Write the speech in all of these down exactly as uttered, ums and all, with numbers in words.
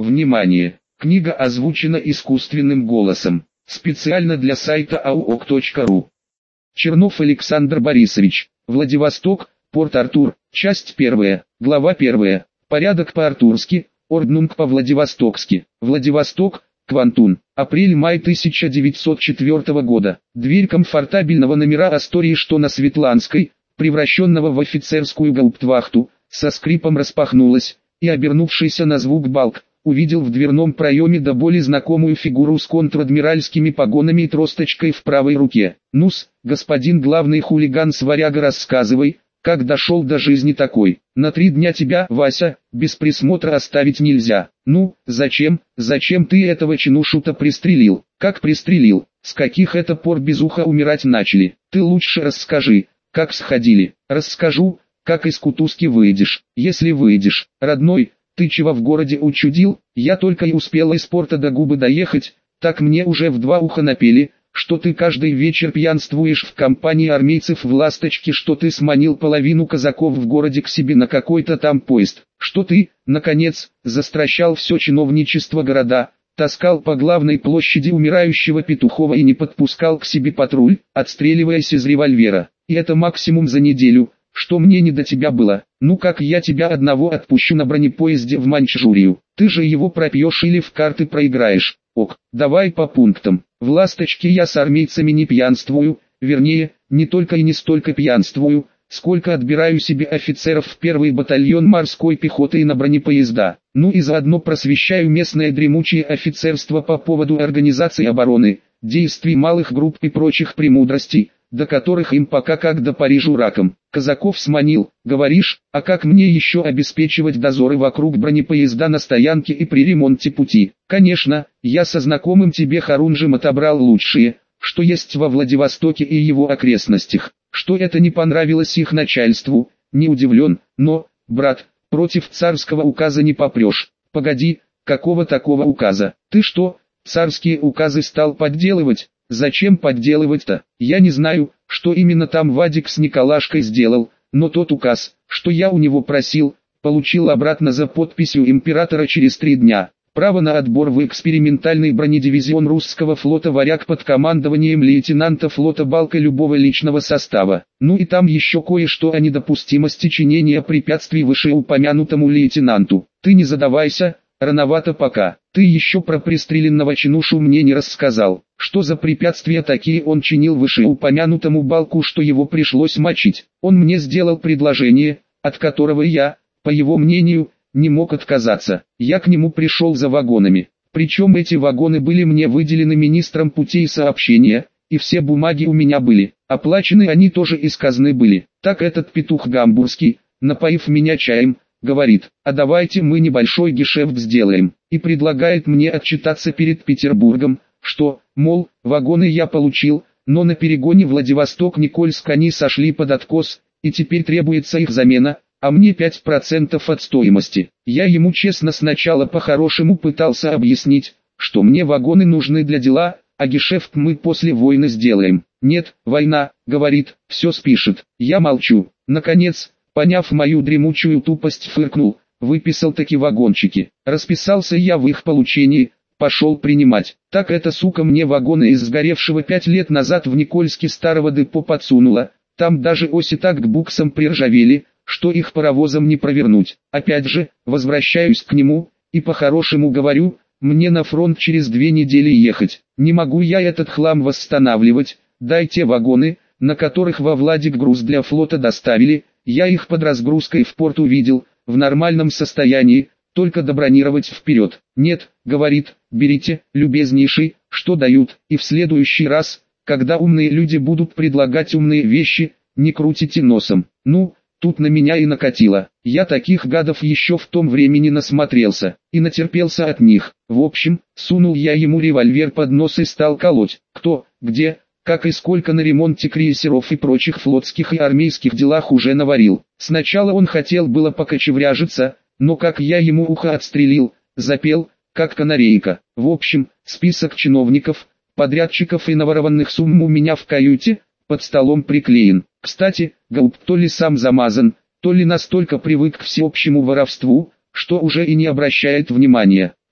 Внимание! Книга озвучена искусственным голосом. Специально для сайта ауок точка ру. Чернов Александр Борисович. Владивосток, Порт-Артур. Часть первая. Глава первая. Порядок по-артурски. Орднунг по-владивостокски. Владивосток, Квантун. Апрель-май тысяча девятьсот четвёртого года. Дверь комфортабельного номера Астории, что на Светланской, превращенного в офицерскую гауптвахту, со скрипом распахнулась, и, обернувшийся на звук Балк, увидел в дверном проеме до боли знакомую фигуру с контр-адмиральскими погонами и тросточкой в правой руке. «Ну-с, господин главный хулиган-сваряга, рассказывай, как дошел до жизни такой. На три дня тебя, Вася, без присмотра оставить нельзя. Ну, зачем, зачем ты этого чинушу-то пристрелил? Как пристрелил? С каких это пор без уха умирать начали? Ты лучше расскажи, как сходили». «Расскажу, как из кутузки выйдешь. Если выйдешь, родной, ты чего в городе учудил? Я только и успела из порта до губы доехать, так мне уже в два уха напели, что ты каждый вечер пьянствуешь в компании армейцев в «Ласточке», что ты сманил половину казаков в городе к себе на какой-то там поезд, что ты, наконец, застращал все чиновничество города, таскал по главной площади умирающего Петухова и не подпускал к себе патруль, отстреливаясь из револьвера. И это максимум за неделю, что мне не до тебя было. Ну как я тебя одного отпущу на бронепоезде в Маньчжурию? Ты же его пропьешь или в карты проиграешь. Ок, давай по пунктам. В «Ласточке» я с армейцами не пьянствую, вернее, не только и не столько пьянствую, сколько отбираю себе офицеров в первый батальон морской пехоты и на бронепоезда. Ну и заодно просвещаю местное дремучее офицерство по поводу организации обороны, действий малых групп и прочих премудростей, до которых им пока как до Парижу раком. Казаков сманил, говоришь, а как мне еще обеспечивать дозоры вокруг бронепоезда на стоянке и при ремонте пути? Конечно, я со знакомым тебе Харунжем отобрал лучшие, что есть во Владивостоке и его окрестностях. Что это не понравилось их начальству, не удивлен, но, брат, против царского указа не попрешь. Погоди, какого такого указа? Ты что, царские указы стал подделывать? Зачем подделывать-то? Я не знаю, что именно там Вадик с Николашкой сделал, но тот указ, что я у него просил, получил обратно за подписью императора через три дня. Право на отбор в экспериментальный бронедивизион русского флота «Варяг» под командованием лейтенанта флота Балка любого личного состава. Ну и там еще кое-что о недопустимости чинения препятствий вышеупомянутому лейтенанту. Ты не задавайся, рановато пока. Ты еще про пристреленного чинушу мне не рассказал. Что за препятствия такие он чинил вышеупомянутому Балку, что его пришлось мочить? Он мне сделал предложение, от которого я, по его мнению, не мог отказаться. Я к нему пришел за вагонами. Причем эти вагоны были мне выделены министром путей сообщения, и все бумаги у меня были. Оплачены они тоже из казны были. Так этот петух гамбургский, напоив меня чаем, говорит: а давайте мы небольшой гешефт сделаем. И предлагает мне отчитаться перед Петербургом, что, мол, вагоны я получил, но на перегоне Владивосток-Никольск они сошли под откос, и теперь требуется их замена, а мне пять процентов от стоимости. Я ему честно сначала по-хорошему пытался объяснить, что мне вагоны нужны для дела, а гешефт мы после войны сделаем. Нет, война, говорит, все спишет. Я молчу. Наконец, поняв мою дремучую тупость, фыркнул, выписал таки вагончики. Расписался я в их получении, пошел принимать. Так эта сука мне вагоны из сгоревшего пять лет назад в Никольске старого депо подсунула. Там даже оси так к буксам приржавели, что их паровозом не провернуть. Опять же, возвращаюсь к нему, и по-хорошему говорю, мне на фронт через две недели ехать. Не могу я этот хлам восстанавливать, дайте вагоны, на которых во Владик груз для флота доставили, я их под разгрузкой в порт увидел, в нормальном состоянии, только добронировать вперед. Нет, говорит, берите, любезнейший, что дают, и в следующий раз, когда умные люди будут предлагать умные вещи, не крутите носом. Ну, тут на меня и накатило. Я таких гадов еще в том времени насмотрелся, и натерпелся от них. В общем, сунул я ему револьвер под нос и стал колоть. Кто, где, как и сколько на ремонте крейсеров и прочих флотских и армейских делах уже наварил. Сначала он хотел было покочевряжиться, но как я ему ухо отстрелил, запел, как канарейка. В общем, список чиновников, подрядчиков и наворованных сумм у меня в каюте, под столом приклеен. Кстати, Гауп то ли сам замазан, то ли настолько привык к всеобщему воровству, что уже и не обращает внимания.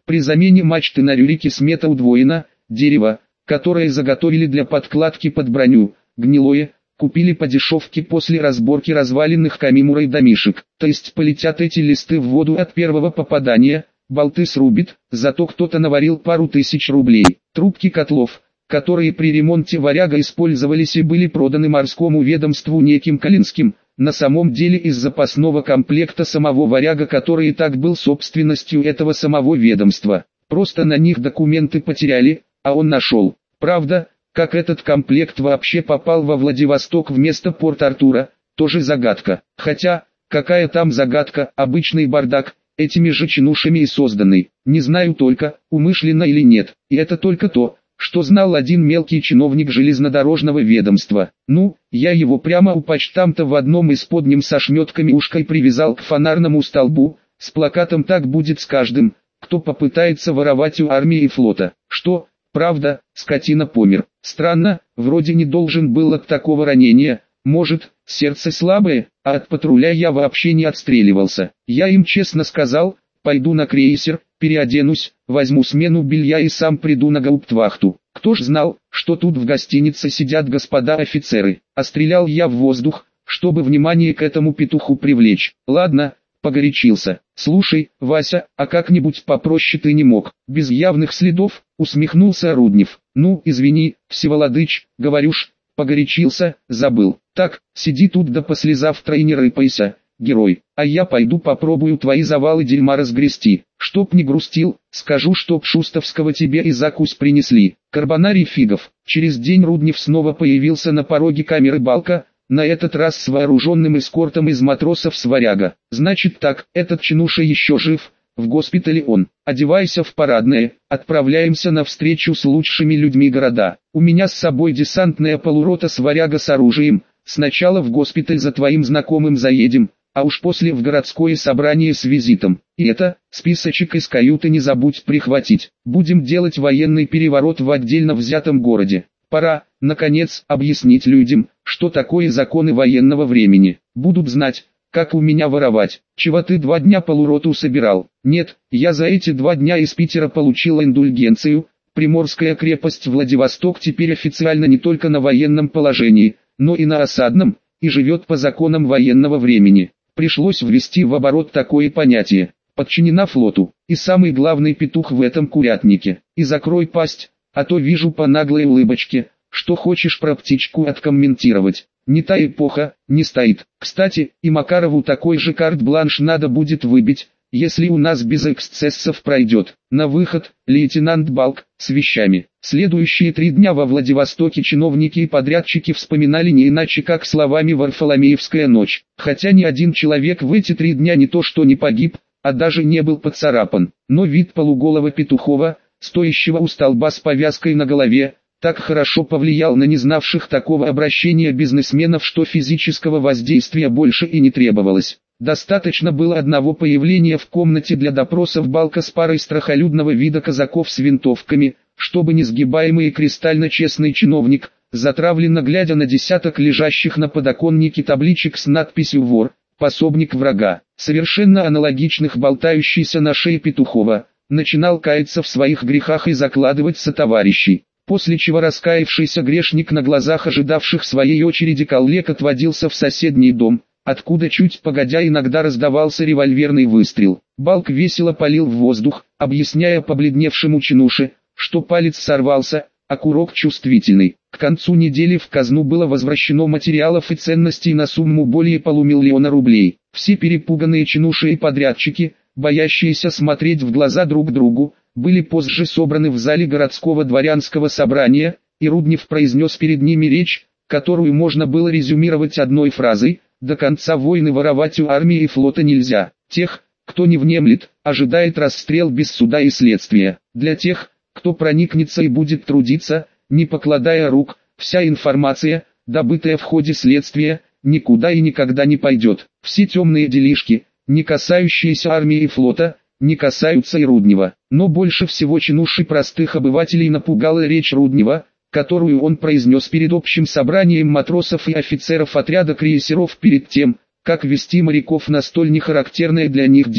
При замене мачты на рюрике смета удвоена, дерево, которое заготовили для подкладки под броню, гнилое, купили по дешевке после разборки разваленных камимурой домишек. То есть полетят эти листы в воду от первого попадания, болты срубит, зато кто-то наварил пару тысяч рублей. Трубки котлов, которые при ремонте «Варяга» использовались и были проданы морскому ведомству неким Калинским, на самом деле из запасного комплекта самого «Варяга», который и так был собственностью этого самого ведомства. Просто на них документы потеряли, а он нашел. Правда, как этот комплект вообще попал во Владивосток вместо Порт-Артура, тоже загадка. Хотя, какая там загадка, обычный бардак, этими же чинушами и созданный. Не знаю только, умышленно или нет, и это только то, что знал один мелкий чиновник железнодорожного ведомства. Ну, я его прямо у почтамта в одном из подним со шметками ушкой привязал к фонарному столбу, с плакатом «Так будет с каждым, кто попытается воровать у армии и флота». Что, правда, скотина помер. Странно, вроде не должен был от такого ранения, может, сердце слабое, а от патруля я вообще не отстреливался. Я им честно сказал, пойду на крейсер, переоденусь, возьму смену белья и сам приду на гауптвахту. Кто ж знал, что тут в гостинице сидят господа офицеры, а стрелял я в воздух, чтобы внимание к этому петуху привлечь. Ладно, погорячился. Слушай, Вася, а как-нибудь попроще ты не мог? Без явных следов, усмехнулся Руднев. Ну, извини, Всеволодыч, говорю ж, погорячился, забыл. Так, сиди тут до послезавтра и не рыпайся, герой, а я пойду попробую твои завалы дерьма разгрести. Чтоб не грустил, скажу, чтоб шустовского тебе и закусь принесли. Карбонарий фигов. Через день Руднев снова появился на пороге камеры Балка, на этот раз с вооруженным эскортом из матросов с «Варяга». Значит так, этот чинуша еще жив, в госпитале он. Одевайся в парадное, отправляемся на встречу с лучшими людьми города. У меня с собой десантная полурота с «Варяга» с оружием. Сначала в госпиталь за твоим знакомым заедем, а уж после в городское собрание с визитом. И это, списочек из каюты не забудь прихватить. Будем делать военный переворот в отдельно взятом городе. Пора, наконец, объяснить людям, что такое законы военного времени. Будут знать, как у меня воровать. Чего ты два дня полуроту собирал? Нет, я за эти два дня из Питера получил индульгенцию. Приморская крепость Владивосток теперь официально не только на военном положении, но и на осадном, и живет по законам военного времени. Пришлось ввести в оборот такое понятие. Подчинена флоту. И самый главный петух в этом курятнике. И закрой пасть, а то вижу по наглой улыбочке, что хочешь про птичку откомментировать. Не та эпоха, не стоит. Кстати, и Макарову такой же карт-бланш надо будет выбить, если у нас без эксцессов пройдет. На выход, лейтенант Балк, с вещами. Следующие три дня во Владивостоке чиновники и подрядчики вспоминали не иначе как словами «Варфоломеевская ночь». Хотя ни один человек в эти три дня не то что не погиб, а даже не был поцарапан. Но вид полуголого Петухова, стоящего у столба с повязкой на голове, так хорошо повлиял на незнавших такого обращения бизнесменов, что физического воздействия больше и не требовалось. Достаточно было одного появления в комнате для допросов Балка с парой страхолюдного вида казаков с винтовками, чтобы несгибаемый и кристально честный чиновник, затравленно глядя на десяток лежащих на подоконнике табличек с надписью «Вор», «Пособник врага», совершенно аналогичных болтающейся на шее Петухова, начинал каяться в своих грехах и закладывать сотоварищей. После чего раскаявшийся грешник на глазах ожидавших своей очереди коллег отводился в соседний дом, откуда чуть погодя иногда раздавался револьверный выстрел. Балк весело палил в воздух, объясняя побледневшему чинуше, что палец сорвался, а курок чувствительный. К концу недели в казну было возвращено материалов и ценностей на сумму более полумиллиона рублей. Все перепуганные чинуши и подрядчики, боящиеся смотреть в глаза друг другу, были позже собраны в зале городского дворянского собрания, и Руднев произнес перед ними речь, которую можно было резюмировать одной фразой: «До конца войны воровать у армии и флота нельзя. Тех, кто не внемлет, ожидает расстрел без суда и следствия. Для тех, кто проникнется и будет трудиться, не покладая рук, вся информация, добытая в ходе следствия, никуда и никогда не пойдет. Все темные делишки, не касающиеся армии и флота, не касаются и Руднева». Но больше всего чинуши простых обывателей напугала речь Руднева, которую он произнес перед общим собранием матросов и офицеров отряда крейсеров перед тем, как вести моряков на столь нехарактерное для них дело.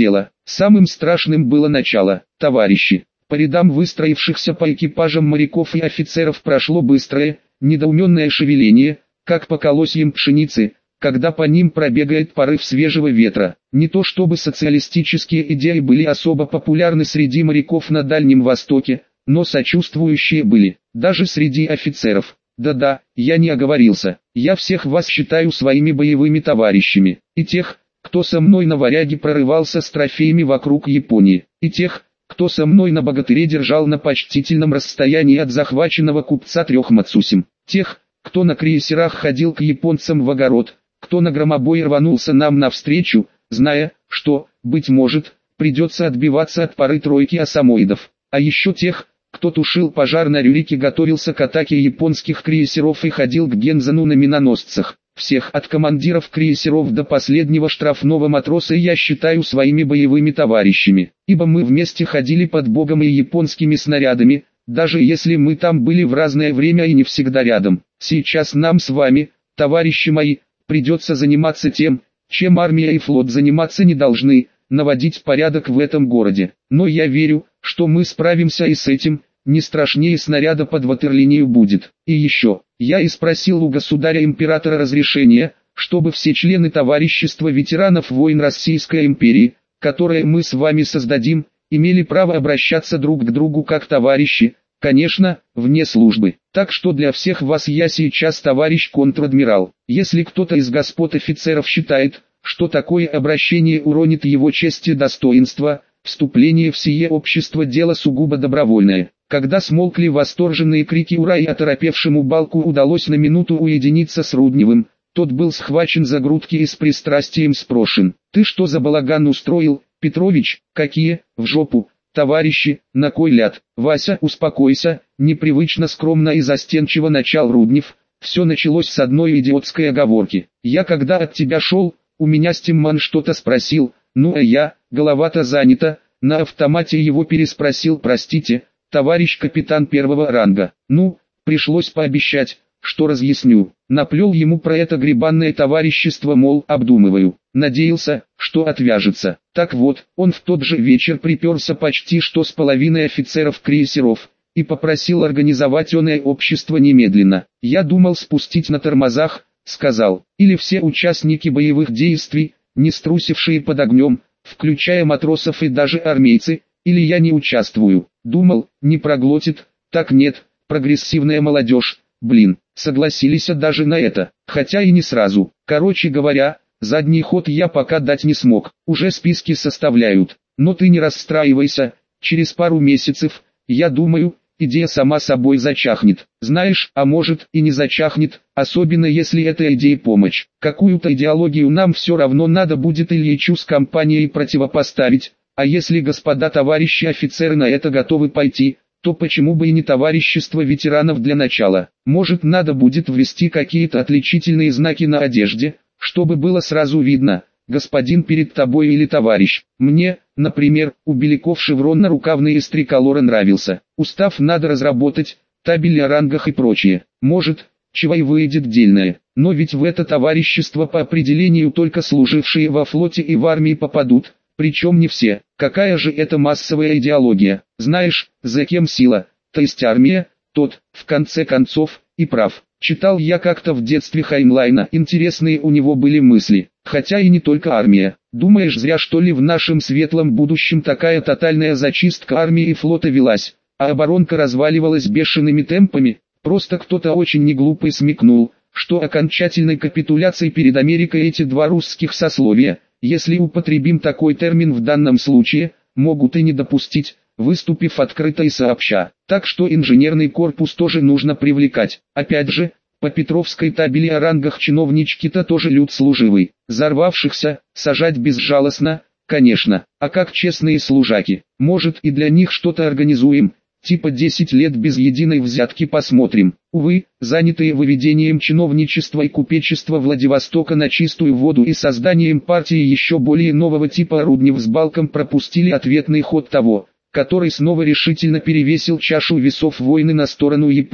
Самым страшным было начало. Товарищи, по рядам выстроившихся по экипажам моряков и офицеров прошло быстрое, недоуменное шевеление, как по колосьям пшеницы, когда по ним пробегает порыв свежего ветра. Не то чтобы социалистические идеи были особо популярны среди моряков на Дальнем Востоке, но сочувствующие были, даже среди офицеров. Да-да, я не оговорился, я всех вас считаю своими боевыми товарищами, и тех, кто со мной на Варяге прорывался с трофеями вокруг Японии, и тех, кто со мной на Богатыре держал на почтительном расстоянии от захваченного купца трех Мацусим, тех, кто на крейсерах ходил к японцам в огород, кто на громобой рванулся нам навстречу, зная, что, быть может, придется отбиваться от пары тройки асамоидов, а еще тех, кто тушил пожар на Рюрике, готовился к атаке японских крейсеров и ходил к Гензену на миноносцах. Всех от командиров крейсеров до последнего штрафного матроса я считаю своими боевыми товарищами, ибо мы вместе ходили под Богом и японскими снарядами, даже если мы там были в разное время и не всегда рядом. Сейчас нам с вами, товарищи мои, придется заниматься тем, чем армия и флот заниматься не должны, наводить порядок в этом городе. Но я верю, что мы справимся и с этим, не страшнее снаряда под ватерлинию будет. И еще, я и спросил у государя-императора разрешения, чтобы все члены товарищества ветеранов войн Российской империи, которое мы с вами создадим, имели право обращаться друг к другу как товарищи, конечно, вне службы. Так что для всех вас я сейчас товарищ контр-адмирал. Если кто-то из господ офицеров считает, что такое обращение уронит его честь и достоинство, вступление в сие общество дело сугубо добровольное. Когда смолкли восторженные крики «Ура!» и оторопевшему Балку удалось на минуту уединиться с Рудневым, тот был схвачен за грудки и с пристрастием спрошен: «Ты что за балаган устроил, Петрович?» «Какие, в жопу, товарищи, на кой ляд?» «Вася, успокойся», непривычно скромно и застенчиво начал Руднев. «Все началось с одной идиотской оговорки. Я когда от тебя шел, у меня Стимман что-то спросил, ну а я, голова-то занята, на автомате его переспросил: простите, товарищ капитан первого ранга. Ну, пришлось пообещать, что разъясню. Наплел ему про это гребанное товарищество, мол, обдумываю. Надеялся, что отвяжется. Так вот, он в тот же вечер приперся почти что с половиной офицеров крейсеров и попросил организовать оное общество немедленно. Я думал спустить на тормозах, сказал, или все участники боевых действий, не струсившие под огнем, включая матросов и даже армейцы, или я не участвую. Думал, не проглотит, так нет, прогрессивная молодежь, блин, согласились даже на это, хотя и не сразу. Короче говоря, задний ход я пока дать не смог, уже списки составляют. Но ты не расстраивайся, через пару месяцев, я думаю, идея сама собой зачахнет. Знаешь, а может и не зачахнет, особенно если эта идея помощь. Какую-то идеологию нам все равно надо будет Ильичу с компанией противопоставить, а если господа товарищи офицеры на это готовы пойти, то почему бы и не товарищество ветеранов для начала? Может, надо будет ввести какие-то отличительные знаки на одежде, чтобы было сразу видно, господин перед тобой или товарищ. Мне, например, у Беляков шеврон на рукавные из триколора нравился. Устав надо разработать, табель о рангах и прочее. Может, чего и выйдет дельное. Но ведь в это товарищество по определению только служившие во флоте и в армии попадут, причем не все. Какая же это массовая идеология? Знаешь, за кем сила, то есть армия, тот, в конце концов, и прав. Читал я как-то в детстве Хайнлайна, интересные у него были мысли. Хотя и не только армия. Думаешь, зря что ли в нашем светлом будущем такая тотальная зачистка армии и флота велась, а оборонка разваливалась бешеными темпами? Просто кто-то очень неглупый смекнул, что окончательной капитуляцией перед Америкой эти два русских сословия, если употребим такой термин в данном случае, могут и не допустить, выступив открыто и сообща. Так что инженерный корпус тоже нужно привлекать. Опять же, по Петровской табели о рангах чиновнички-то тоже люд служивый. Зарвавшихся, сажать безжалостно, конечно. А как честные служаки? Может, и для них что-то организуем? Типа десять лет без единой взятки посмотрим. Увы, занятые выведением чиновничества и купечества Владивостока на чистую воду и созданием партии еще более нового типа, Руднев с Балком пропустили ответный ход того, который снова решительно перевесил чашу весов войны на сторону Японии.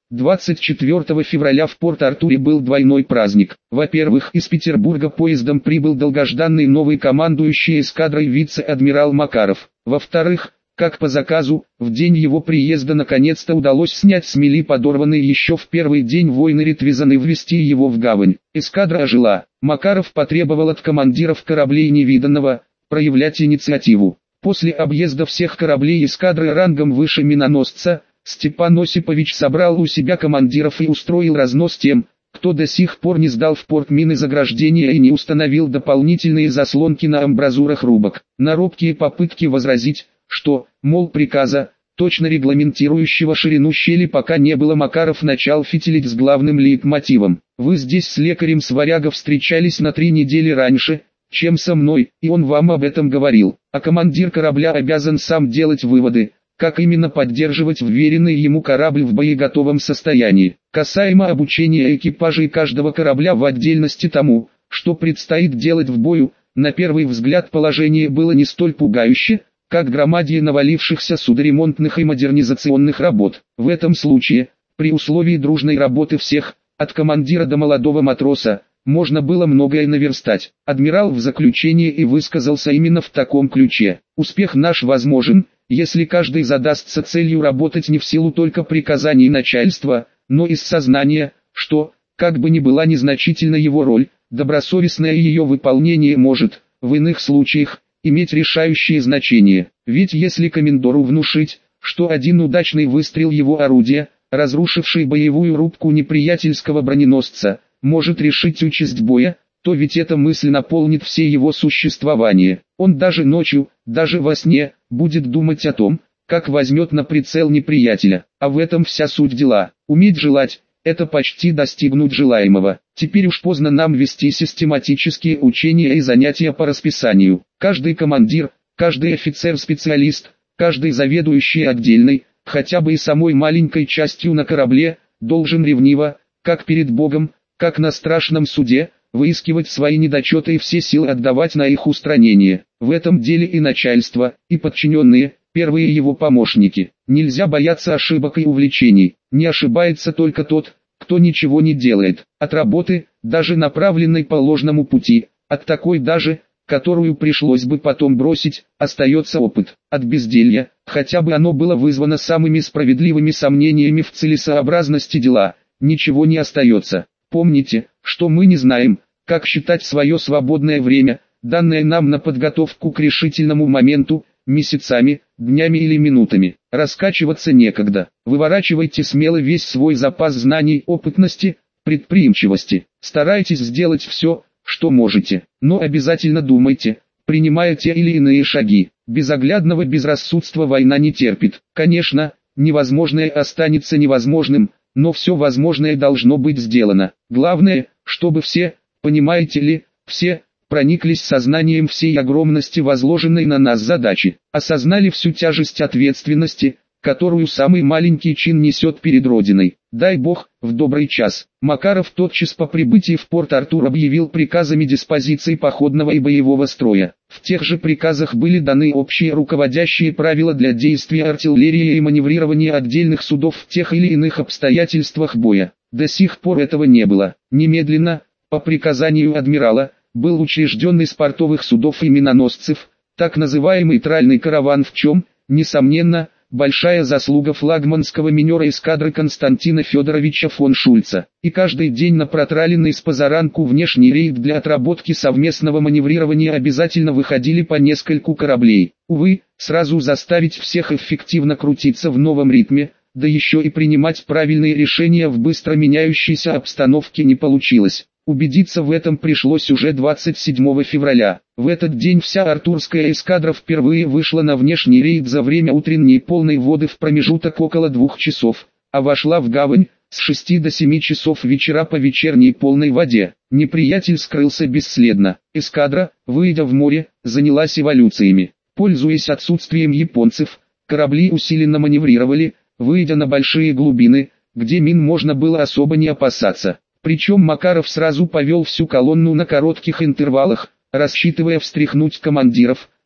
двадцать четвёртого февраля в Порт-Артуре был двойной праздник. Во-первых, из Петербурга поездом прибыл долгожданный новый командующий эскадрой вице-адмирал Макаров. Во-вторых, как по заказу, в день его приезда наконец-то удалось снять с мели подорванный еще в первый день войны Ретвизан и ввести его в гавань. Эскадра ожила. Макаров потребовал от командиров кораблей невиданного проявлять инициативу. После объезда всех кораблей эскадры рангом выше миноносца, Степан Осипович собрал у себя командиров и устроил разнос тем, кто до сих пор не сдал в порт мины заграждения и не установил дополнительные заслонки на амбразурах рубок. На робкие попытки возразить, что, мол, приказа, точно регламентирующего ширину щели пока не было, Макаров начал фитилить с главным лейтмотивом. «Вы здесь с лекарем Сваряга встречались на три недели раньше, чем со мной, и он вам об этом говорил, а командир корабля обязан сам делать выводы, как именно поддерживать вверенный ему корабль в боеготовом состоянии. Касаемо обучения экипажей каждого корабля в отдельности тому, что предстоит делать в бою, на первый взгляд положение было не столь пугающе, как громадье навалившихся судоремонтных и модернизационных работ. В этом случае, при условии дружной работы всех, от командира до молодого матроса, можно было многое наверстать. Адмирал в заключение и высказался именно в таком ключе. Успех наш возможен, если каждый задастся целью работать не в силу только приказаний начальства, но из сознания, что, как бы ни была незначительна его роль, добросовестное ее выполнение может, в иных случаях, иметь решающее значение. Ведь если комендору внушить, что один удачный выстрел его орудия, разрушивший боевую рубку неприятельского броненосца, может решить участь боя, то ведь эта мысль наполнит все его существование. Он даже ночью, даже во сне, будет думать о том, как возьмет на прицел неприятеля. А в этом вся суть дела. Уметь желать – это почти достигнуть желаемого. Теперь уж поздно нам вести систематические учения и занятия по расписанию. Каждый командир, каждый офицер-специалист, каждый заведующий отдельной, хотя бы и самой маленькой частью на корабле, должен ревниво, как перед Богом, как на страшном суде, выискивать свои недочеты и все силы отдавать на их устранение. В этом деле и начальство, и подчиненные, первые его помощники. Нельзя бояться ошибок и увлечений. Не ошибается только тот, кто ничего не делает. От работы, даже направленной по ложному пути, от такой даже, которую пришлось бы потом бросить, остается опыт. От безделья, хотя бы оно было вызвано самыми справедливыми сомнениями в целесообразности дела, ничего не остается. Помните, что мы не знаем, как считать свое свободное время, данное нам на подготовку к решительному моменту, месяцами, днями или минутами. Раскачиваться некогда. Выворачивайте смело весь свой запас знаний, опытности, предприимчивости. Старайтесь сделать все, что можете, но обязательно думайте, принимая те или иные шаги. Безоглядного безрассудства война не терпит. Конечно, невозможное останется невозможным, но все возможное должно быть сделано. Главное, чтобы все, понимаете ли, все, прониклись сознанием всей огромности возложенной на нас задачи, осознали всю тяжесть ответственности, которую самый маленький чин несет перед Родиной. Дай Бог, в добрый час. Макаров тотчас по прибытии в Порт-Артур объявил приказами диспозиции походного и боевого строя. В тех же приказах были даны общие руководящие правила для действия артиллерии и маневрирования отдельных судов в тех или иных обстоятельствах боя. До сих пор этого не было. Немедленно, по приказанию адмирала, был учрежден из портовых судов и миноносцев, так называемый тральный караван, в чем, несомненно, большая заслуга флагманского минера эскадры Константина Федоровича фон Шульца. И каждый день на протраленный с позаранку внешний рейд для отработки совместного маневрирования обязательно выходили по нескольку кораблей. Увы, сразу заставить всех эффективно крутиться в новом ритме, да еще и принимать правильные решения в быстро меняющейся обстановке не получилось. Убедиться в этом пришлось уже двадцать седьмого февраля. В этот день вся артурская эскадра впервые вышла на внешний рейд за время утренней полной воды в промежуток около двух часов, а вошла в гавань с шести до семи часов вечера по вечерней полной воде. Неприятель скрылся бесследно. Эскадра, выйдя в море, занялась эволюциями. Пользуясь отсутствием японцев, корабли усиленно маневрировали, выйдя на большие глубины, где мин можно было особо не опасаться. Причем Макаров сразу повел всю колонну на коротких интервалах, рассчитывая встряхнуть командиров,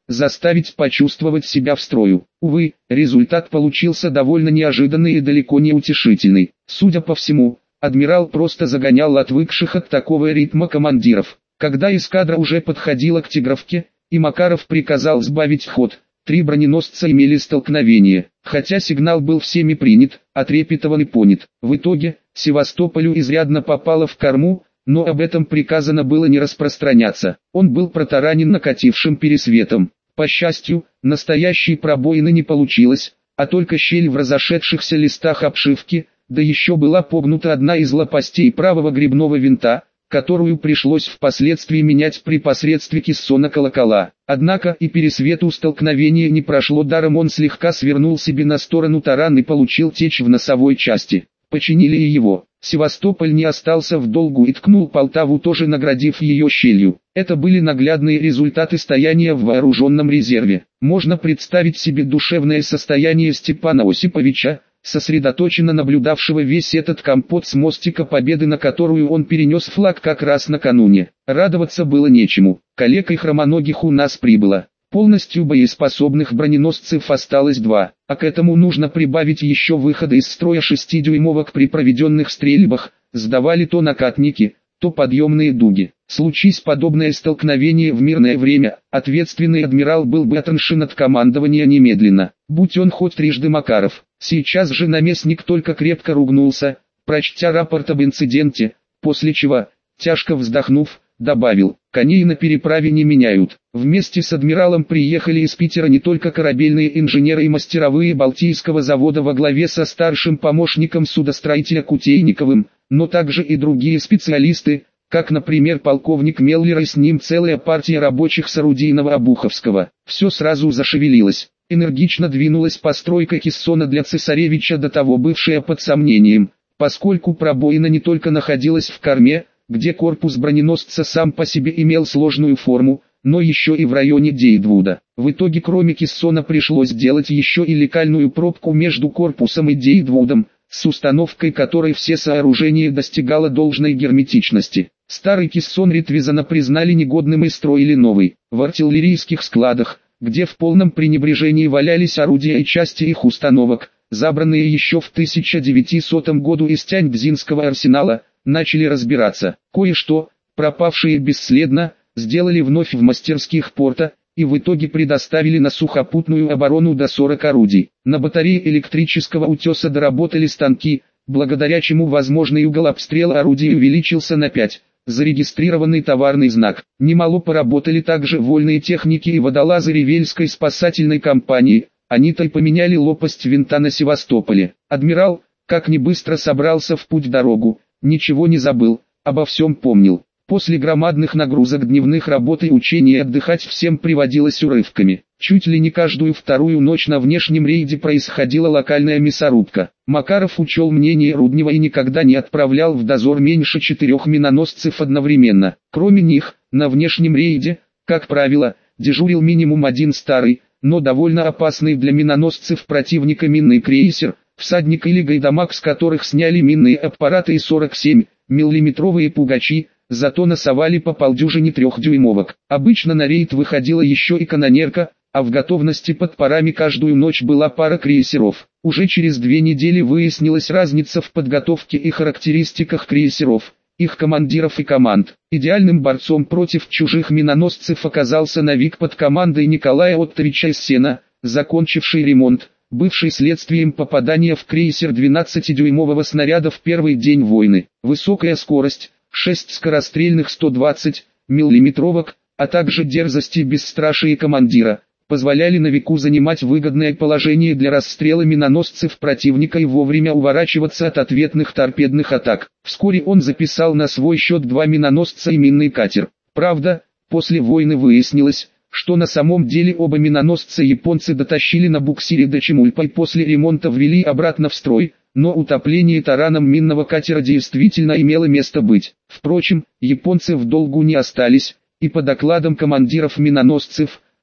заставить почувствовать себя в строю. Увы, результат получился довольно неожиданный и далеко не утешительный. Судя по всему, адмирал просто загонял отвыкших от такого ритма командиров. Когда эскадра уже подходила к Тигровке, и Макаров приказал сбавить ход, три броненосца имели столкновение. Хотя сигнал был всеми принят, отрепетован и понят. В итоге, Севастополю изрядно попало в корму, но об этом приказано было не распространяться. Он был протаранен накатившим пересветом. По счастью, настоящей пробоины не получилось, а только щель в разошедшихся листах обшивки, да еще была погнута одна из лопастей правого гребного винта, которую пришлось впоследствии менять при посредстве кессона-колокола. Однако и пересвету столкновения не прошло даром, он слегка свернул себе на сторону таран и получил течь в носовой части. Починили и его. Севастополь не остался в долгу и ткнул Полтаву, тоже наградив ее щелью. Это были наглядные результаты стояния в вооруженном резерве. Можно представить себе душевное состояние Степана Осиповича, сосредоточенно наблюдавшего весь этот компот с мостика Победы, на которую он перенес флаг как раз накануне. Радоваться было нечему. Калек и хромоногих у нас прибыло. Полностью боеспособных броненосцев осталось два, а к этому нужно прибавить еще выходы из строя шестидюймовок при проведенных стрельбах, сдавали то накатники, то подъемные дуги. Случись подобное столкновение в мирное время, ответственный адмирал был бы отрешен от командования немедленно, будь он хоть трижды Макаров. Сейчас же наместник только крепко ругнулся, прочтя рапорт об инциденте, после чего, тяжко вздохнув, добавил: «Коней на переправе не меняют». Вместе с адмиралом приехали из Питера не только корабельные инженеры и мастеровые Балтийского завода во главе со старшим помощником судостроителя Кутейниковым, но также и другие специалисты, как, например, полковник Меллер и с ним целая партия рабочих с орудийного Обуховского. Все сразу зашевелилось. Энергично двинулась постройка кессона для цесаревича, до того бывшая под сомнением, поскольку пробоина не только находилась в корме, где корпус броненосца сам по себе имел сложную форму, но еще и в районе Дейдвуда. В итоге кроме кессона пришлось делать еще и лекальную пробку между корпусом и Дейдвудом, с установкой которой все сооружения достигало должной герметичности. Старый кессон Ритвизана признали негодным и строили новый. В артиллерийских складах, где в полном пренебрежении валялись орудия и части их установок, забранные еще в тысяча девятисотом году из Тяньцзинского арсенала, начали разбираться. Кое-что, пропавшие бесследно, сделали вновь в мастерских порта, и в итоге предоставили на сухопутную оборону до сорок орудий. На батарее электрического утеса доработали станки, благодаря чему возможный угол обстрела орудий увеличился на пять. Зарегистрированный товарный знак. Немало поработали также вольные техники и водолазы Ревельской спасательной компании. Они-то и поменяли лопасть винта на Севастополе. Адмирал, как ни быстро собрался в путь-дорогу, ничего не забыл, обо всем помнил. После громадных нагрузок дневных работ и учений отдыхать всем приводилось урывками. Чуть ли не каждую вторую ночь на внешнем рейде происходила локальная мясорубка. Макаров учел мнение Руднева и никогда не отправлял в дозор меньше четырех миноносцев одновременно. Кроме них, на внешнем рейде, как правило, дежурил минимум один старый, но довольно опасный для миноносцев противника минный крейсер, всадник или гайдамак, с которых сняли минные аппараты и сорок семь миллиметровые пугачи, зато насовали по полдюжине трехдюймовок. Обычно на рейд выходила еще и канонерка, а в готовности под парами каждую ночь была пара крейсеров. Уже через две недели выяснилась разница в подготовке и характеристиках крейсеров, их командиров и команд. Идеальным борцом против чужих миноносцев оказался Навик под командой Николая Оттовича Эссена, закончивший ремонт, бывший следствием попадания в крейсер двенадцатидюймового снаряда в первый день войны. Высокая скорость, шесть скорострельных сто двадцать миллиметровок, а также дерзость и бесстрашие командира, позволяли Навику занимать выгодное положение для расстрела миноносцев противника и вовремя уворачиваться от ответных торпедных атак. Вскоре он записал на свой счет два миноносца и минный катер. Правда, после войны выяснилось, что на самом деле оба миноносца японцы дотащили на буксире до Чемульпа и после ремонта ввели обратно в строй, но утопление тараном минного катера действительно имело место быть. Впрочем, японцы в долгу не остались, и по докладам командиров миноносцев,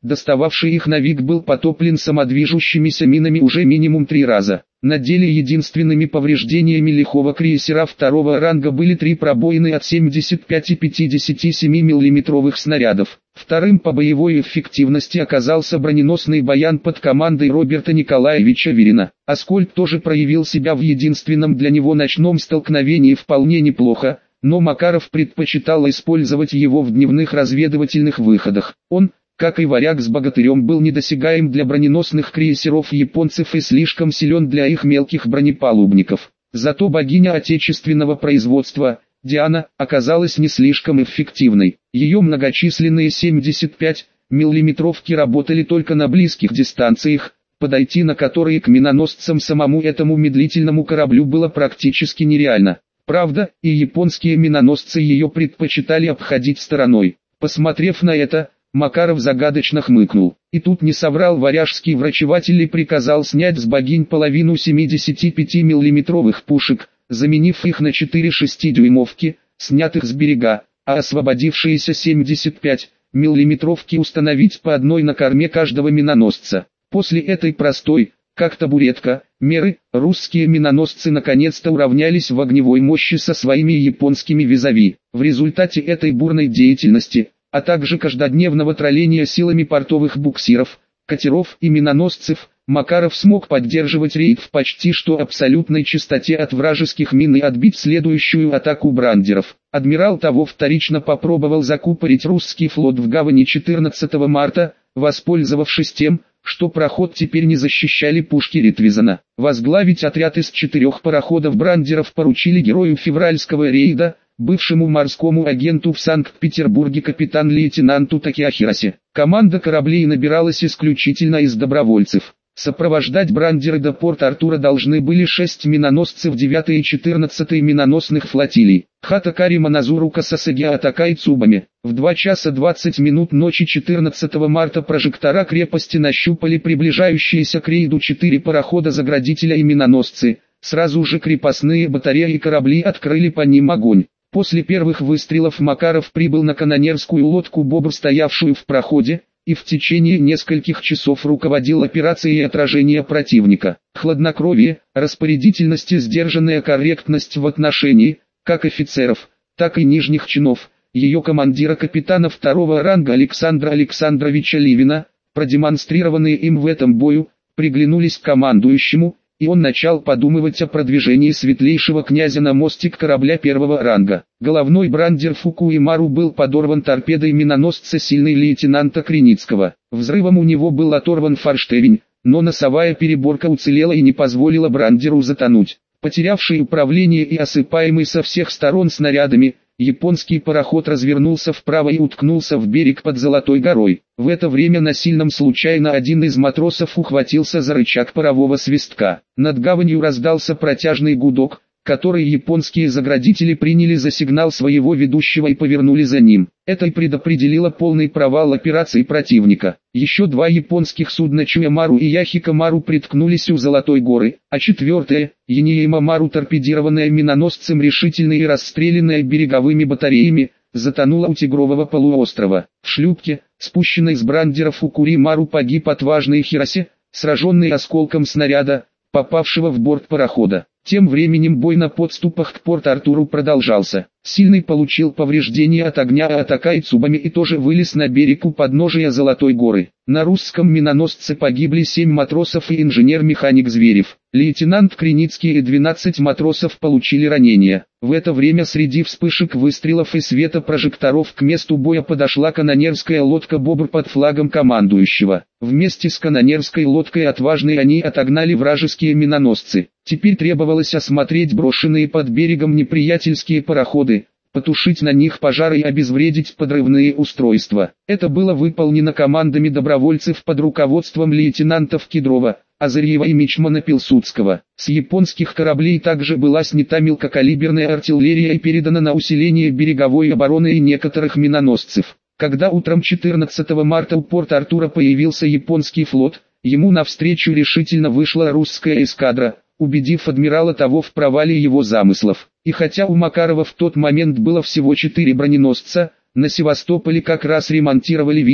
достававший их Новик был потоплен самодвижущимися минами уже минимум три раза. На деле единственными повреждениями лихого крейсера второго ранга были три пробоины от семидесяти пяти пятидесяти семи миллиметровых снарядов. Вторым по боевой эффективности оказался броненосный «Баян» под командой Роберта Николаевича Верина. Аскольд тоже проявил себя в единственном для него ночном столкновении вполне неплохо, но Макаров предпочитал использовать его в дневных разведывательных выходах. Он, как и Варяг с Богатырем, был недосягаем для броненосных крейсеров японцев и слишком силен для их мелких бронепалубников. Зато богиня отечественного производства, Диана, оказалась не слишком эффективной. Ее многочисленные семьдесят пять миллиметровки работали только на близких дистанциях, подойти на которые к миноносцам самому этому медлительному кораблю было практически нереально. Правда, и японские миноносцы ее предпочитали обходить стороной. Посмотрев на это, Макаров загадочно хмыкнул. И тут не соврал варяжский врачеватель и приказал снять с богинь половину семидесяти пяти миллиметровых пушек, заменив их на четыре шестидюймовки, снятых с берега, а освободившиеся семьдесят пять миллиметровки установить по одной на корме каждого миноносца. После этой простой, как табуретка, меры, русские миноносцы наконец-то уравнялись в огневой мощи со своими японскими визави. В результате этой бурной деятельности, а также каждодневного тролления силами портовых буксиров, катеров и миноносцев, Макаров смог поддерживать рейд в почти что абсолютной чистоте от вражеских мин и отбить следующую атаку брандеров. Адмирал того вторично попробовал закупорить русский флот в гавани четырнадцатого марта, воспользовавшись тем, что проход теперь не защищали пушки Ритвизена. Возглавить отряд из четырех пароходов-брандеров поручили герою февральского рейда, бывшему морскому агенту в Санкт-Петербурге капитан-лейтенанту Такеахирасе. Команда кораблей набиралась исключительно из добровольцев. Сопровождать брандеры до Порт-Артура должны были шесть миноносцев девятой и четырнадцатой миноносных флотилий. Хатакари Маназурука Сасаги Атакай Цубами. В два часа двадцать минут ночи четырнадцатого марта прожектора крепости нащупали приближающиеся к рейду четыре парохода-заградителя и миноносцы. Сразу же крепостные батареи и корабли открыли по ним огонь. После первых выстрелов Макаров прибыл на канонерскую лодку «Бобр», стоявшую в проходе, и в течение нескольких часов руководил операцией отражения противника. Хладнокровие, распорядительность и сдержанная корректность в отношении, как офицеров, так и нижних чинов, ее командира капитана второго ранга Александра Александровича Ливина, продемонстрированные им в этом бою, приглянулись к командующему, и он начал подумывать о продвижении светлейшего князя на мостик корабля первого ранга. Головной брандер Фукуимару был подорван торпедой миноносца «Сильный» лейтенанта Криницкого. Взрывом у него был оторван форштевень, но носовая переборка уцелела и не позволила брандеру затонуть. Потерявший управление и осыпаемый со всех сторон снарядами, японский пароход развернулся вправо и уткнулся в берег под Золотой горой. В это время на Сильном случайно один из матросов ухватился за рычаг парового свистка. Над гаванью раздался протяжный гудок, который японские заградители приняли за сигнал своего ведущего и повернули за ним. Это и предопределило полный провал операции противника. Еще два японских судна Чуямару и Яхикамару приткнулись у Золотой горы, а четвертое, Яниемамару, торпедированное миноносцем «Решительный» и расстрелянное береговыми батареями, затонуло у Тигрового полуострова. В шлюпке, спущенной с брандера Фукуримару, погиб отважный Хироси, сраженный осколком снаряда, попавшего в борт парохода. Тем временем бой на подступах к Порт-Артуру продолжался. Сильный получил повреждения от огня Атакай Цубами и тоже вылез на берег у подножия Золотой горы. На русском миноносце погибли семь матросов и инженер-механик Зверев. Лейтенант Криницкий и двенадцать матросов получили ранения. В это время среди вспышек выстрелов и света прожекторов к месту боя подошла канонерская лодка «Бобр» под флагом командующего. Вместе с канонерской лодкой «Отважной» они отогнали вражеские миноносцы. Теперь требовалось осмотреть брошенные под берегом неприятельские пароходы, потушить на них пожары и обезвредить подрывные устройства. Это было выполнено командами добровольцев под руководством лейтенантов Кедрова, Азарьева и мичмана Пилсудского. С японских кораблей также была снята мелкокалиберная артиллерия и передана на усиление береговой обороны и некоторых миноносцев. Когда утром четырнадцатого марта у Порт-Артура появился японский флот, ему навстречу решительно вышла русская эскадра, убедив адмирала того в провале его замыслов. И хотя у Макарова в тот момент было всего четыре броненосца, на Севастополе как раз ремонтировали винт,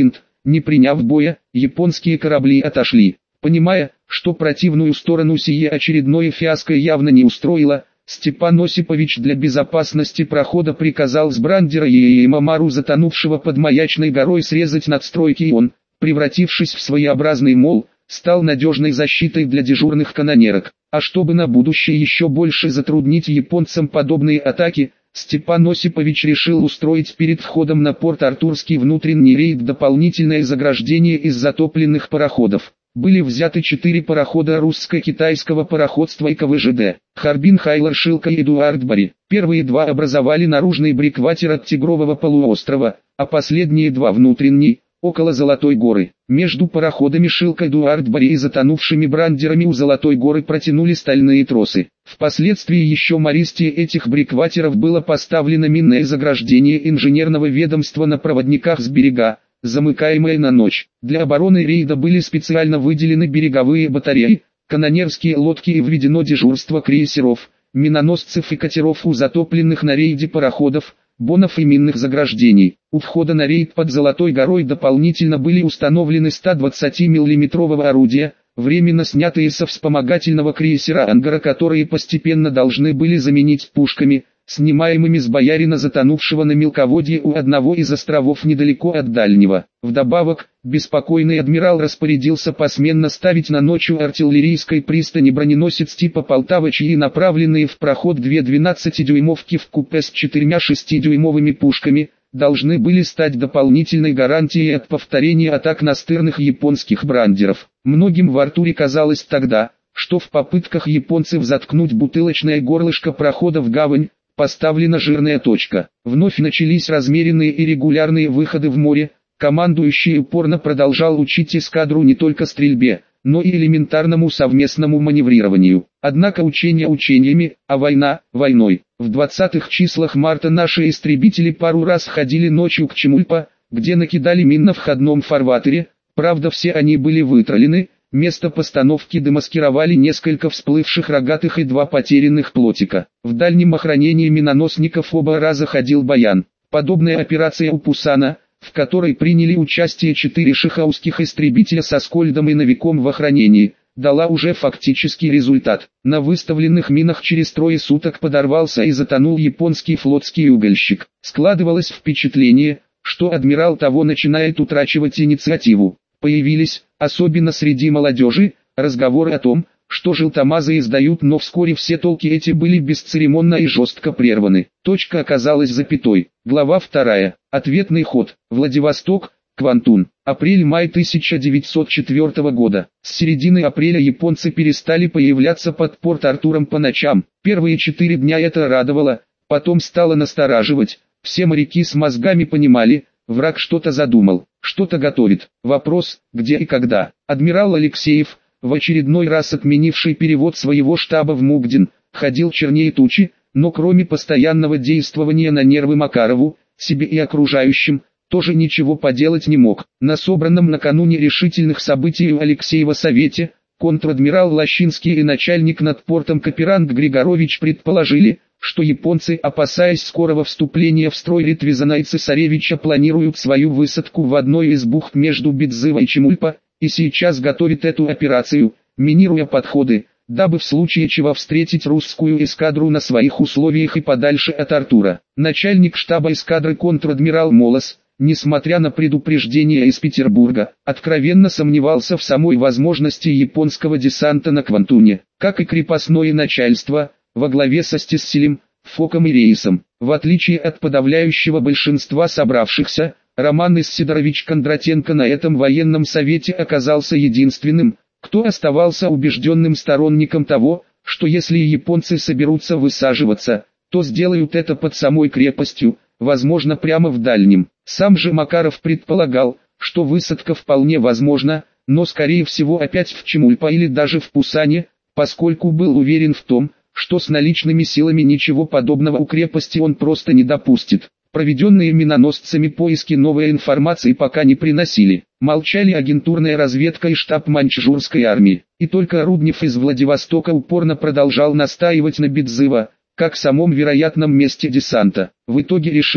Не приняв боя, японские корабли отошли. Понимая, что противную сторону сие очередное фиаско явно не устроило, Степан Осипович для безопасности прохода приказал с брандера Ямамару, затонувшего под Маячной горой, срезать надстройки, и он, превратившись в своеобразный мол, стал надежной защитой для дежурных канонерок. А чтобы на будущее еще больше затруднить японцам подобные атаки, Степан Осипович решил устроить перед входом на порт Артурский внутренний рейд дополнительное заграждение из затопленных пароходов. Были взяты четыре парохода русско-китайского пароходства и ка вэ жэ дэ, Харбин, Хайлер, Шилка и Эдуардбари. Первые два образовали наружный брикватер от Тигрового полуострова, а последние два внутренний, около Золотой горы. Между пароходами Шилка, Эдуардбари и затонувшими брандерами у Золотой горы протянули стальные тросы. Впоследствии еще мористее этих брикватеров было поставлено минное заграждение инженерного ведомства на проводниках с берега, замыкаемое на ночь. Для обороны рейда были специально выделены береговые батареи, канонерские лодки и введено дежурство крейсеров, миноносцев и катеров у затопленных на рейде пароходов, бонов и минных заграждений. У входа на рейд под Золотой горой дополнительно были установлены сто двадцатимиллиметровые орудия, временно снятые со вспомогательного крейсера «Ангара», которые постепенно должны были заменить пушками, снимаемыми с боярина, затонувшего на мелководье у одного из островов недалеко от Дальнего. Вдобавок, беспокойный адмирал распорядился посменно ставить на ночь у артиллерийской пристани броненосец типа Полтава, чьи направленные в проход две двенадцатидюймовки в купе с четырьмя шестидюймовыми пушками должны были стать дополнительной гарантией от повторения атак настырных японских брандеров. Многим в Артуре казалось тогда, что в попытках японцев заткнуть бутылочное горлышко прохода в гавань поставлена жирная точка. Вновь начались размеренные и регулярные выходы в море. Командующий упорно продолжал учить эскадру не только стрельбе, но и элементарному совместному маневрированию. Однако учения учениями, а война войной. В двадцатых числах марта наши истребители пару раз ходили ночью к Чемульпа, где накидали мин на входном фарватере. Правда, все они были вытролены. Место постановки демаскировали несколько всплывших рогатых и два потерянных плотика. В дальнем охранении миноносников оба раза ходил Баян. Подобная операция у Пусана, в которой приняли участие четыре шихаусских истребителя со Скольдом и Новиком в охранении, дала уже фактический результат. На выставленных минах через трое суток подорвался и затонул японский флотский угольщик. Складывалось впечатление, что адмирал того начинает утрачивать инициативу. Появились, особенно среди молодежи, разговоры о том, что желтомазы издают, но вскоре все толки эти были бесцеремонно и жестко прерваны. Точка оказалась запятой. Глава вторая. Ответный ход. Владивосток, Квантун. Апрель-май тысяча девятьсот четвёртого года. С середины апреля японцы перестали появляться под Порт-Артуром по ночам. Первые четыре дня это радовало, потом стало настораживать. Все моряки с мозгами понимали, враг что-то задумал, что-то готовит. Вопрос, где и когда. Адмирал Алексеев, в очередной раз отменивший перевод своего штаба в Мугдин, ходил чернее тучи, но кроме постоянного действования на нервы Макарову, себе и окружающим, тоже ничего поделать не мог. На собранном накануне решительных событий у Алексеева совете, контр-адмирал Лощинский и начальник над портом Каперанг Григорович предположили, что японцы, опасаясь скорого вступления в строй Ритвизана и Цесаревича, планируют свою высадку в одной из бухт между Бидзыва и Чемульпа, и сейчас готовят эту операцию, минируя подходы, дабы в случае чего встретить русскую эскадру на своих условиях и подальше от Артура. Начальник штаба эскадры контр-адмирал Молос, несмотря на предупреждения из Петербурга, откровенно сомневался в самой возможности японского десанта на Квантуне, как и крепостное начальство, во главе со Стесселем, Фоком и Рейсом. В отличие от подавляющего большинства собравшихся, Роман Исидорович Кондратенко на этом военном совете оказался единственным, кто оставался убежденным сторонником того, что если японцы соберутся высаживаться, то сделают это под самой крепостью, возможно прямо в Дальнем. Сам же Макаров предполагал, что высадка вполне возможна, но скорее всего опять в Чемульпа или даже в Пусане, поскольку был уверен в том, что с наличными силами ничего подобного у крепости он просто не допустит. Проведенные миноносцами поиски новой информации пока не приносили. Молчали агентурная разведка и штаб маньчжурской армии. И только Руднев из Владивостока упорно продолжал настаивать на Бидзыва, как самом вероятном месте десанта. В итоге решили,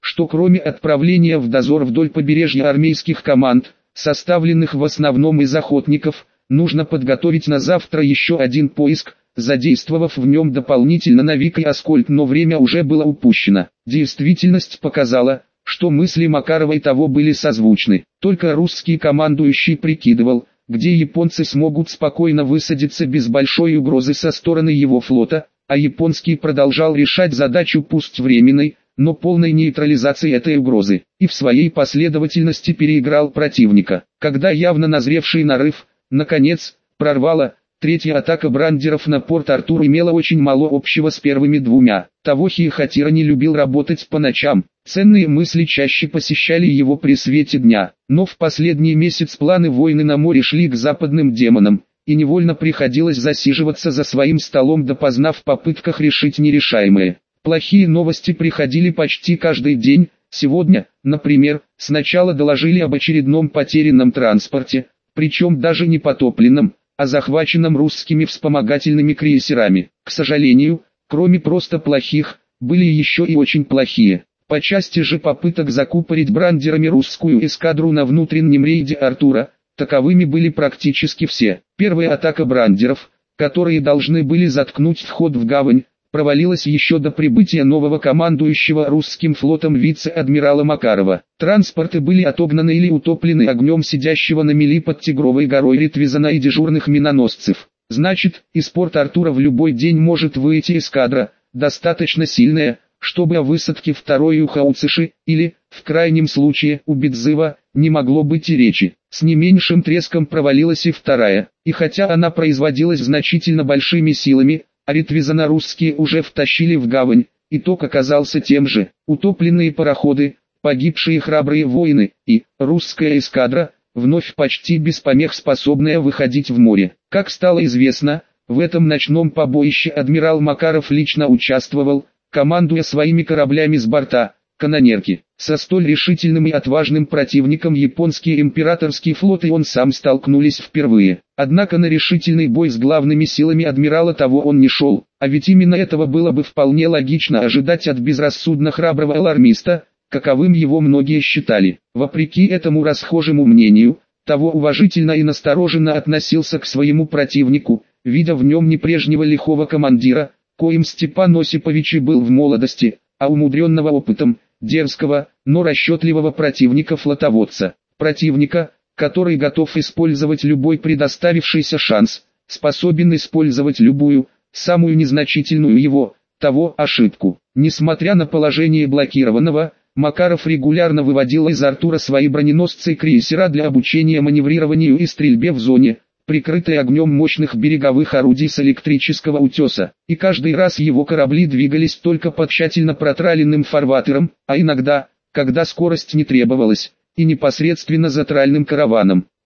что кроме отправления в дозор вдоль побережья армейских команд, составленных в основном из охотников, нужно подготовить на завтра еще один поиск, задействовав в нем дополнительно Навик и Аскольд, но время уже было упущено. Действительность показала, что мысли Макарова и того были созвучны. Только русский командующий прикидывал, где японцы смогут спокойно высадиться без большой угрозы со стороны его флота, а японский продолжал решать задачу пусть временной, но полной нейтрализации этой угрозы, и в своей последовательности переиграл противника. Когда явно назревший нарыв, наконец, прорвало, третья атака брандеров на Порт-Артур имела очень мало общего с первыми двумя. Тавохи Хатира не любил работать по ночам, ценные мысли чаще посещали его при свете дня, но в последний месяц планы войны на море шли к западным демонам, и невольно приходилось засиживаться за своим столом допоздна в попытках решить нерешаемое. Плохие новости приходили почти каждый день. Сегодня, например, сначала доложили об очередном потерянном транспорте, причем даже не потопленном, а захваченном русскими вспомогательными крейсерами. К сожалению, кроме просто плохих, были еще и очень плохие. По части же попыток закупорить брандерами русскую эскадру на внутреннем рейде Артура, таковыми были практически все. Первая атака брандеров, которые должны были заткнуть вход в гавань, провалилась еще до прибытия нового командующего русским флотом вице-адмирала Макарова. Транспорты были отогнаны или утоплены огнем сидящего на мели под Тигровой горой Ретвизана и дежурных миноносцев. Значит, из Порт-Артура в любой день может выйти эскадра, достаточно сильная, чтобы о высадке второй у Хауциши, или, в крайнем случае, у Бидзыва, не могло быть и речи. С не меньшим треском провалилась и вторая, и хотя она производилась значительно большими силами, а Ретвизана русские уже втащили в гавань, итог оказался тем же. Утопленные пароходы, погибшие храбрые воины, и русская эскадра, вновь почти без помех способная выходить в море. Как стало известно, в этом ночном побоище адмирал Макаров лично участвовал, командуя своими кораблями с борта канонерки. Со столь решительным и отважным противником японский императорский флот и он сам столкнулись впервые. Однако на решительный бой с главными силами адмирала того он не шел, а ведь именно этого было бы вполне логично ожидать от безрассудно храброго алармиста, каковым его многие считали. Вопреки этому расхожему мнению, того уважительно и настороженно относился к своему противнику, видя в нем не прежнего лихого командира, коим Степан Осипович и был в молодости, а умудренного опытом, дерзкого, но расчетливого противника-флотоводца. Противника, который готов использовать любой предоставившийся шанс, способен использовать любую, самую незначительную его, того, ошибку. Несмотря на положение блокированного, Макаров регулярно выводил из Артура свои броненосцы и крейсера для обучения маневрированию и стрельбе в зоне, прикрытой огнем мощных береговых орудий с электрического утеса, и каждый раз его корабли двигались только по тщательно протраленным фарватерам, а иногда, когда скорость не требовалась, и непосредственно за тральным караваном.